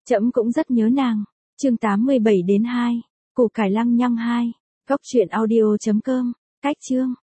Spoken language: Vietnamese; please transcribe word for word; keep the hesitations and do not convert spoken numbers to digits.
Trẫm cũng rất nhớ nàng. Chương tám mươi bảy đến hai. Củ cải lăng nhăng hai. Góc truyện audio chấm com. Cách chương.